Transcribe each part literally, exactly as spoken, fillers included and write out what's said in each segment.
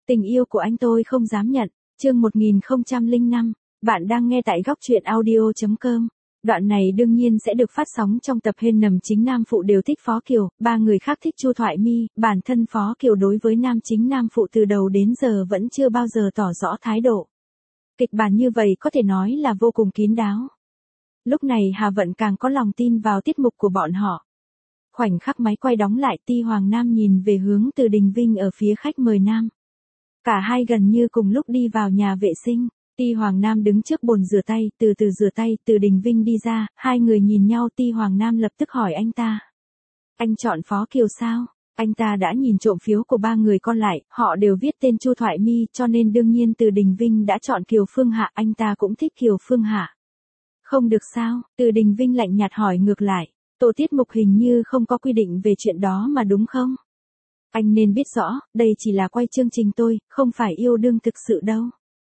Tình yêu của anh tôi không dám nhận. Chương một nghìn không trăm lẻ năm. Bạn đang nghe tại góc truyện audio chấm com. Đoạn này đương nhiên sẽ được phát sóng trong tập Hên Nầm chính nam phụ đều thích Phó Kiều, ba người khác thích Chu Thoại Mi, bản thân Phó Kiều đối với nam chính nam phụ từ đầu đến giờ vẫn chưa bao giờ tỏ rõ thái độ. Kịch bản như vậy có thể nói là vô cùng kín đáo. Lúc này Hà Vận càng có lòng tin vào tiết mục của bọn họ. Khoảnh khắc máy quay đóng lại, Ti Hoàng Nam nhìn về hướng Từ Đình Vinh ở phía khách mời nam. Cả hai gần như cùng lúc đi vào nhà vệ sinh. Ti Hoàng Nam đứng trước bồn rửa tay, từ từ rửa tay, Từ Đình Vinh đi ra, hai người nhìn nhau. Ti Hoàng Nam lập tức hỏi anh ta. Anh chọn Phó Kiều sao? Anh ta đã nhìn trộm phiếu của ba người còn lại, họ đều viết tên Chu Thoại Mi, cho nên đương nhiên Từ Đình Vinh đã chọn Kiều Phương Hạ, anh ta cũng thích Kiều Phương Hạ. Không được sao? Từ Đình Vinh lạnh nhạt hỏi ngược lại. Tổ tiết mục hình như không có quy định về chuyện đó mà đúng không? Anh nên biết rõ, đây chỉ là quay chương trình tôi, không phải yêu đương thực sự đâu.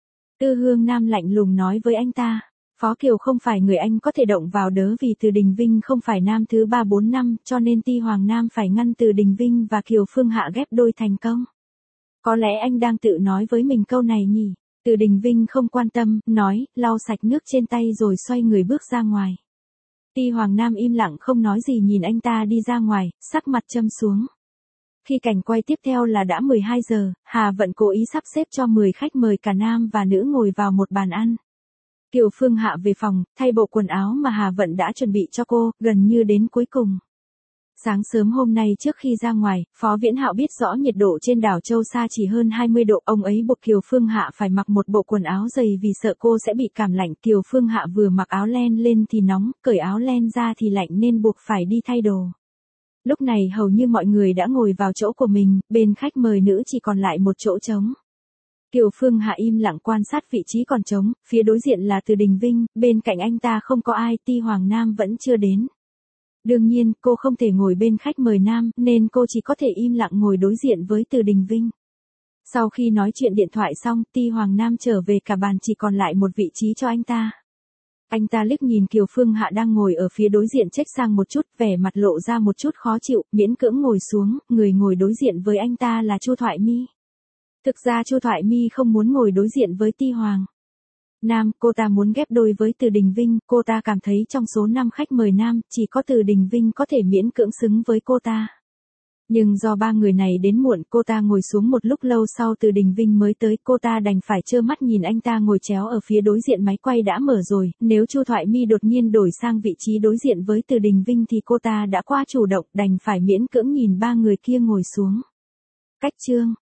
Tư Hương Nam lạnh lùng nói với anh ta. Phó Kiều không phải người anh có thể động vào đớ vì Từ Đình Vinh không phải nam thứ ba bốn năm, cho nên Ti Hoàng Nam phải ngăn Từ Đình Vinh và Kiều Phương Hạ ghép đôi thành công. Có lẽ anh đang tự nói với mình câu này nhỉ? Từ Đình Vinh không quan tâm, nói, lau sạch nước trên tay rồi xoay người bước ra ngoài. Ti Hoàng Nam im lặng không nói gì nhìn anh ta đi ra ngoài, sắc mặt châm xuống. Khi cảnh quay tiếp theo là đã mười hai giờ, Hà Vận cố ý sắp xếp cho mười khách mời cả nam và nữ ngồi vào một bàn ăn. Kiều Phương Hạ về phòng, thay bộ quần áo mà Hà Vận đã chuẩn bị cho cô, gần như đến cuối cùng. Sáng sớm hôm nay trước khi ra ngoài, Phó Viễn Hạo biết rõ nhiệt độ trên đảo Châu Sa chỉ hơn hai mươi độ, ông ấy buộc Kiều Phương Hạ phải mặc một bộ quần áo dày vì sợ cô sẽ bị cảm lạnh. Kiều Phương Hạ vừa mặc áo len lên thì nóng, cởi áo len ra thì lạnh nên buộc phải đi thay đồ. Lúc này hầu như mọi người đã ngồi vào chỗ của mình, bên khách mời nữ chỉ còn lại một chỗ trống. Kiều Phương Hạ im lặng quan sát vị trí còn trống, phía đối diện là Từ Đình Vinh, bên cạnh anh ta không có ai, Ti Hoàng Nam vẫn chưa đến. Đương nhiên, cô không thể ngồi bên khách mời nam, nên cô chỉ có thể im lặng ngồi đối diện với Từ Đình Vinh. Sau khi nói chuyện điện thoại xong, Ti Hoàng Nam trở về, cả bàn chỉ còn lại một vị trí cho anh ta. Anh ta liếc nhìn Kiều Phương Hạ đang ngồi ở phía đối diện chếch sang một chút, vẻ mặt lộ ra một chút khó chịu, miễn cưỡng ngồi xuống, người ngồi đối diện với anh ta là Chu Thoại Mi. Thực ra Chu Thoại Mi không muốn ngồi đối diện với Ti Hoàng Nam, cô ta muốn ghép đôi với Từ Đình Vinh, cô ta cảm thấy trong số năm khách mời nam, chỉ có Từ Đình Vinh có thể miễn cưỡng xứng với cô ta. Nhưng do ba người này đến muộn, cô ta ngồi xuống một lúc lâu sau Từ Đình Vinh mới tới, cô ta đành phải trơ mắt nhìn anh ta ngồi chéo ở phía đối diện, máy quay đã mở rồi, nếu Chu Thoại Mi đột nhiên đổi sang vị trí đối diện với Từ Đình Vinh thì cô ta đã quá chủ động, đành phải miễn cưỡng nhìn ba người kia ngồi xuống. Cách chương